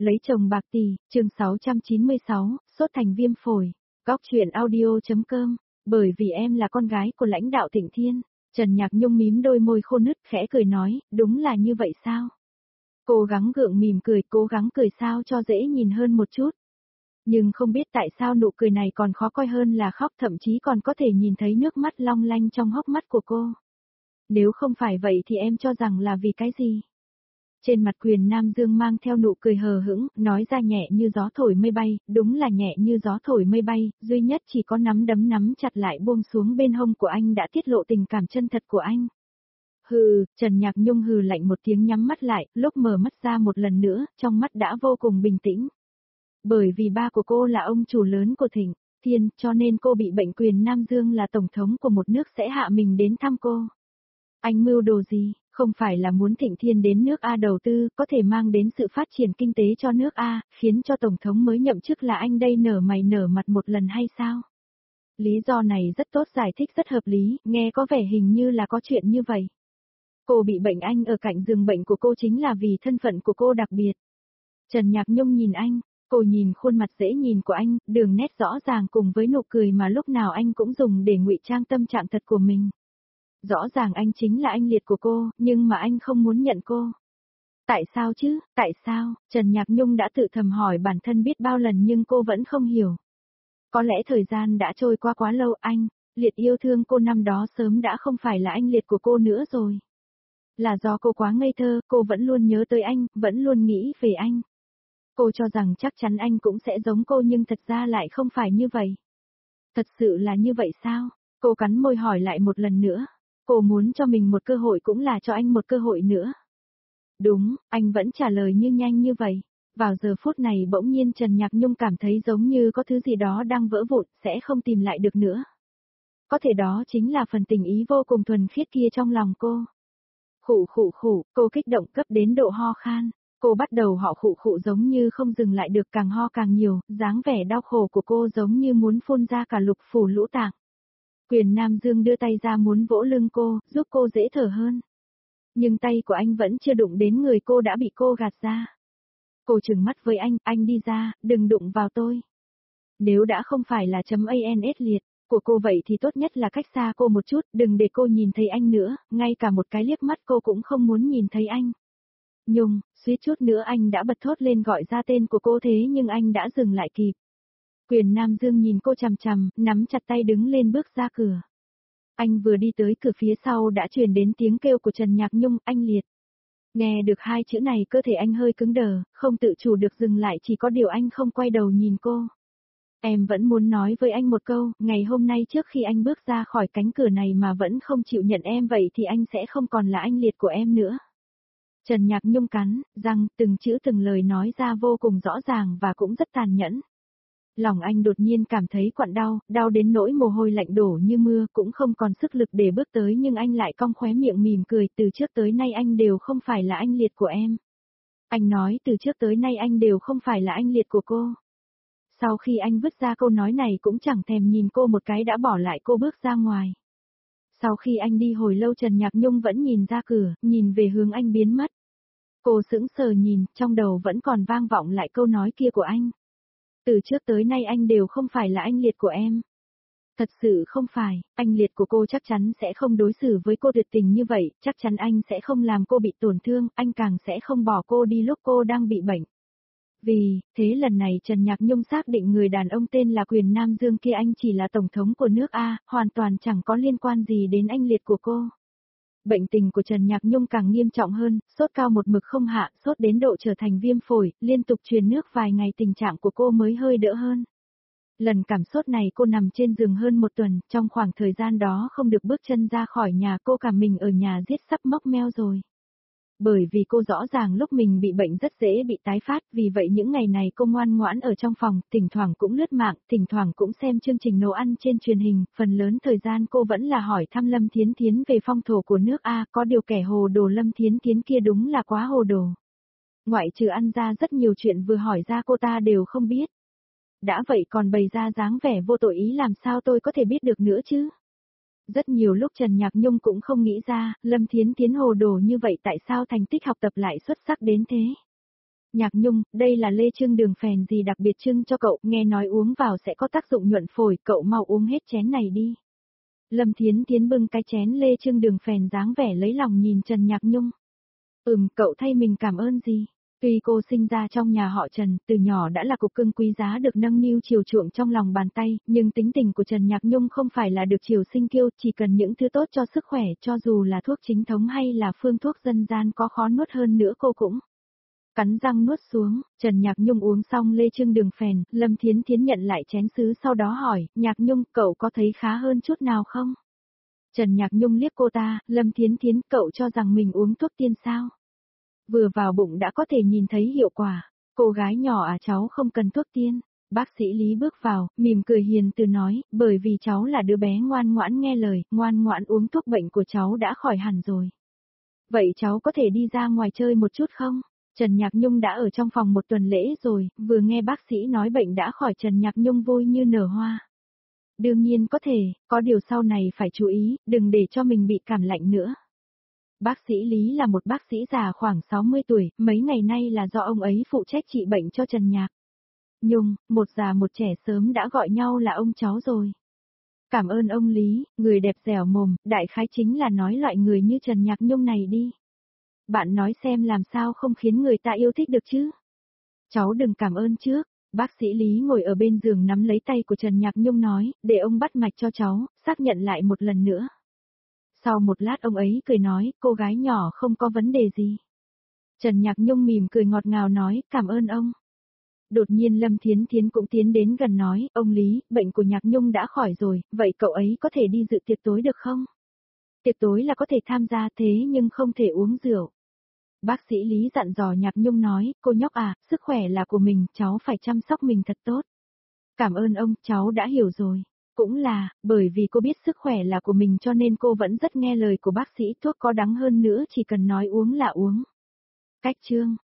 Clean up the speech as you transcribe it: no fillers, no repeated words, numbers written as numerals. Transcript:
Lấy chồng bạc tỷ, chương 696, sốt thành viêm phổi. Góc truyện audio.com. Bởi vì em là con gái của lãnh đạo Thịnh Thiên. Trần Nhạc Nhung mím đôi môi khô nứt khẽ cười nói, đúng là như vậy sao? Cố gắng gượng mỉm cười, cố gắng cười sao cho dễ nhìn hơn một chút. Nhưng không biết tại sao nụ cười này còn khó coi hơn là khóc, thậm chí còn có thể nhìn thấy nước mắt long lanh trong hốc mắt của cô. Nếu không phải vậy thì em cho rằng là vì cái gì? Trên mặt Quyền Nam Dương mang theo nụ cười hờ hững, nói ra nhẹ như gió thổi mây bay, đúng là nhẹ như gió thổi mây bay, duy nhất chỉ có nắm đấm nắm chặt lại buông xuống bên hông của anh đã tiết lộ tình cảm chân thật của anh. Hừ, Trần Nhạc Nhung hừ lạnh một tiếng nhắm mắt lại, lúc mở mắt ra một lần nữa, trong mắt đã vô cùng bình tĩnh. Bởi vì ba của cô là ông chủ lớn của Thịnh Thiên, cho nên cô bị bệnh. Quyền Nam Dương là tổng thống của một nước sẽ hạ mình đến thăm cô. Anh mưu đồ gì? Không phải là muốn Thịnh Thiên đến nước A đầu tư, có thể mang đến sự phát triển kinh tế cho nước A, khiến cho Tổng thống mới nhậm chức là anh đây nở mày nở mặt một lần hay sao? Lý do này rất tốt, giải thích rất hợp lý, nghe có vẻ hình như là có chuyện như vậy. Cô bị bệnh, anh ở cạnh giường bệnh của cô chính là vì thân phận của cô đặc biệt. Trần Nhạc Nhung nhìn anh, cô nhìn khuôn mặt dễ nhìn của anh, đường nét rõ ràng cùng với nụ cười mà lúc nào anh cũng dùng để ngụy trang tâm trạng thật của mình. Rõ ràng anh chính là anh liệt của cô, nhưng mà anh không muốn nhận cô. Tại sao chứ, tại sao? Trần Nhạc Nhung đã tự thầm hỏi bản thân biết bao lần nhưng cô vẫn không hiểu. Có lẽ thời gian đã trôi qua quá lâu, anh, liệt yêu thương cô năm đó sớm đã không phải là anh liệt của cô nữa rồi. Là do cô quá ngây thơ, cô vẫn luôn nhớ tới anh, vẫn luôn nghĩ về anh. Cô cho rằng chắc chắn anh cũng sẽ giống cô nhưng thật ra lại không phải như vậy. Thật sự là như vậy sao? Cô cắn môi hỏi lại một lần nữa. Cô muốn cho mình một cơ hội cũng là cho anh một cơ hội nữa. Đúng, anh vẫn trả lời như nhanh như vậy. Vào giờ phút này bỗng nhiên Trần Nhạc Nhung cảm thấy giống như có thứ gì đó đang vỡ vụn, sẽ không tìm lại được nữa. Có thể đó chính là phần tình ý vô cùng thuần khiết kia trong lòng cô. Khụ khụ khụ, cô kích động cấp đến độ ho khan. Cô bắt đầu họ khụ khụ giống như không dừng lại được, càng ho càng nhiều, dáng vẻ đau khổ của cô giống như muốn phun ra cả lục phủ ngũ tạng. Quyền Nam Dương đưa tay ra muốn vỗ lưng cô, giúp cô dễ thở hơn. Nhưng tay của anh vẫn chưa đụng đến người cô đã bị cô gạt ra. Cô trừng mắt với anh đi ra, đừng đụng vào tôi. Nếu đã không phải là .ans liệt của cô vậy thì tốt nhất là cách xa cô một chút, đừng để cô nhìn thấy anh nữa, ngay cả một cái liếc mắt cô cũng không muốn nhìn thấy anh. Nhung, suýt chút nữa anh đã bật thốt lên gọi ra tên của cô thế nhưng anh đã dừng lại kịp. Quyền Nam Dương nhìn cô chằm chằm, nắm chặt tay đứng lên bước ra cửa. Anh vừa đi tới cửa phía sau đã truyền đến tiếng kêu của Trần Nhạc Nhung, anh liệt. Nghe được hai chữ này cơ thể anh hơi cứng đờ, không tự chủ được dừng lại, chỉ có điều anh không quay đầu nhìn cô. Em vẫn muốn nói với anh một câu, ngày hôm nay trước khi anh bước ra khỏi cánh cửa này mà vẫn không chịu nhận em vậy thì anh sẽ không còn là anh liệt của em nữa. Trần Nhạc Nhung cắn răng, từng chữ từng lời nói ra vô cùng rõ ràng và cũng rất tàn nhẫn. Lòng anh đột nhiên cảm thấy quặn đau, đau đến nỗi mồ hôi lạnh đổ như mưa, cũng không còn sức lực để bước tới nhưng anh lại cong khóe miệng mỉm cười, từ trước tới nay anh đều không phải là anh liệt của em. Anh nói từ trước tới nay anh đều không phải là anh liệt của cô. Sau khi anh vứt ra câu nói này cũng chẳng thèm nhìn cô một cái đã bỏ lại cô bước ra ngoài. Sau khi anh đi hồi lâu Trần Nhạc Nhung vẫn nhìn ra cửa, nhìn về hướng anh biến mất. Cô sững sờ nhìn, trong đầu vẫn còn vang vọng lại câu nói kia của anh. Từ trước tới nay anh đều không phải là anh liệt của em. Thật sự không phải, anh liệt của cô chắc chắn sẽ không đối xử với cô tuyệt tình như vậy, chắc chắn anh sẽ không làm cô bị tổn thương, anh càng sẽ không bỏ cô đi lúc cô đang bị bệnh. Vì, thế lần này Trần Nhạc Nhung xác định người đàn ông tên là Quyền Nam Dương kia anh chỉ là tổng thống của nước A, hoàn toàn chẳng có liên quan gì đến anh liệt của cô. Bệnh tình của Trần Nhạc Nhung càng nghiêm trọng hơn, sốt cao một mực không hạ, sốt đến độ trở thành viêm phổi, liên tục truyền nước vài ngày tình trạng của cô mới hơi đỡ hơn. Lần cảm sốt này cô nằm trên giường hơn một tuần, trong khoảng thời gian đó không được bước chân ra khỏi nhà, cô cảm mình ở nhà giết sắp mốc meo rồi. Bởi vì cô rõ ràng lúc mình bị bệnh rất dễ bị tái phát, vì vậy những ngày này cô ngoan ngoãn ở trong phòng, thỉnh thoảng cũng lướt mạng, thỉnh thoảng cũng xem chương trình nấu ăn trên truyền hình, phần lớn thời gian cô vẫn là hỏi thăm Lâm Thiến Thiến về phong thổ của nước A, có điều kẻ hồ đồ Lâm Thiến Thiến kia đúng là quá hồ đồ. Ngoại trừ ăn ra rất nhiều chuyện vừa hỏi ra cô ta đều không biết. Đã vậy còn bày ra dáng vẻ vô tội ý làm sao tôi có thể biết được nữa chứ? Rất nhiều lúc Trần Nhạc Nhung cũng không nghĩ ra, Lâm Thiến Thiến hồ đồ như vậy tại sao thành tích học tập lại xuất sắc đến thế. Nhạc Nhung, đây là lê trưng đường phèn gì đặc biệt trưng cho cậu, nghe nói uống vào sẽ có tác dụng nhuận phổi, cậu mau uống hết chén này đi. Lâm Thiến Thiến bưng cái chén lê trưng đường phèn dáng vẻ lấy lòng nhìn Trần Nhạc Nhung. Cậu thay mình cảm ơn gì? Tuy cô sinh ra trong nhà họ Trần, từ nhỏ đã là cục cưng quý giá được nâng niu chiều chuộng trong lòng bàn tay, nhưng tính tình của Trần Nhạc Nhung không phải là được chiều sinh kiêu, chỉ cần những thứ tốt cho sức khỏe, cho dù là thuốc chính thống hay là phương thuốc dân gian có khó nuốt hơn nữa cô cũng cắn răng nuốt xuống. Trần Nhạc Nhung uống xong lê trưng đường phèn, Lâm Thiến Thiến nhận lại chén sứ sau đó hỏi, Nhạc Nhung, cậu có thấy khá hơn chút nào không? Trần Nhạc Nhung liếc cô ta, Lâm Thiến Thiến, cậu cho rằng mình uống thuốc tiên sao? Vừa vào bụng đã có thể nhìn thấy hiệu quả. Cô gái nhỏ à, cháu không cần thuốc tiên. Bác sĩ Lý bước vào, mỉm cười hiền từ nói, bởi vì cháu là đứa bé ngoan ngoãn nghe lời, ngoan ngoãn uống thuốc, bệnh của cháu đã khỏi hẳn rồi. Vậy cháu có thể đi ra ngoài chơi một chút không? Trần Nhạc Nhung đã ở trong phòng một tuần lễ rồi, vừa nghe bác sĩ nói bệnh đã khỏi, Trần Nhạc Nhung vui như nở hoa. Đương nhiên có thể, có điều sau này phải chú ý, đừng để cho mình bị cảm lạnh nữa. Bác sĩ Lý là một bác sĩ già khoảng 60 tuổi, mấy ngày nay là do ông ấy phụ trách trị bệnh cho Trần Nhạc Nhung, một già một trẻ sớm đã gọi nhau là ông cháu rồi. Cảm ơn ông Lý, người đẹp dẻo mồm, đại khái chính là nói loại người như Trần Nhạc Nhung này đi. Bạn nói xem làm sao không khiến người ta yêu thích được chứ? Cháu đừng cảm ơn trước. Bác sĩ Lý ngồi ở bên giường nắm lấy tay của Trần Nhạc Nhung nói, để ông bắt mạch cho cháu, xác nhận lại một lần nữa. Sau một lát ông ấy cười nói, cô gái nhỏ không có vấn đề gì. Trần Nhạc Nhung mỉm cười ngọt ngào nói, cảm ơn ông. Đột nhiên Lâm Thiến Thiến cũng tiến đến gần nói, ông Lý, bệnh của Nhạc Nhung đã khỏi rồi, vậy cậu ấy có thể đi dự tiệc tối được không? Tiệc tối là có thể tham gia thế nhưng không thể uống rượu. Bác sĩ Lý dặn dò Nhạc Nhung nói, cô nhóc à, sức khỏe là của mình, cháu phải chăm sóc mình thật tốt. Cảm ơn ông, cháu đã hiểu rồi. Cũng là, bởi vì cô biết sức khỏe là của mình cho nên cô vẫn rất nghe lời của bác sĩ, thuốc có đắng hơn nữa chỉ cần nói uống là uống. Cách chương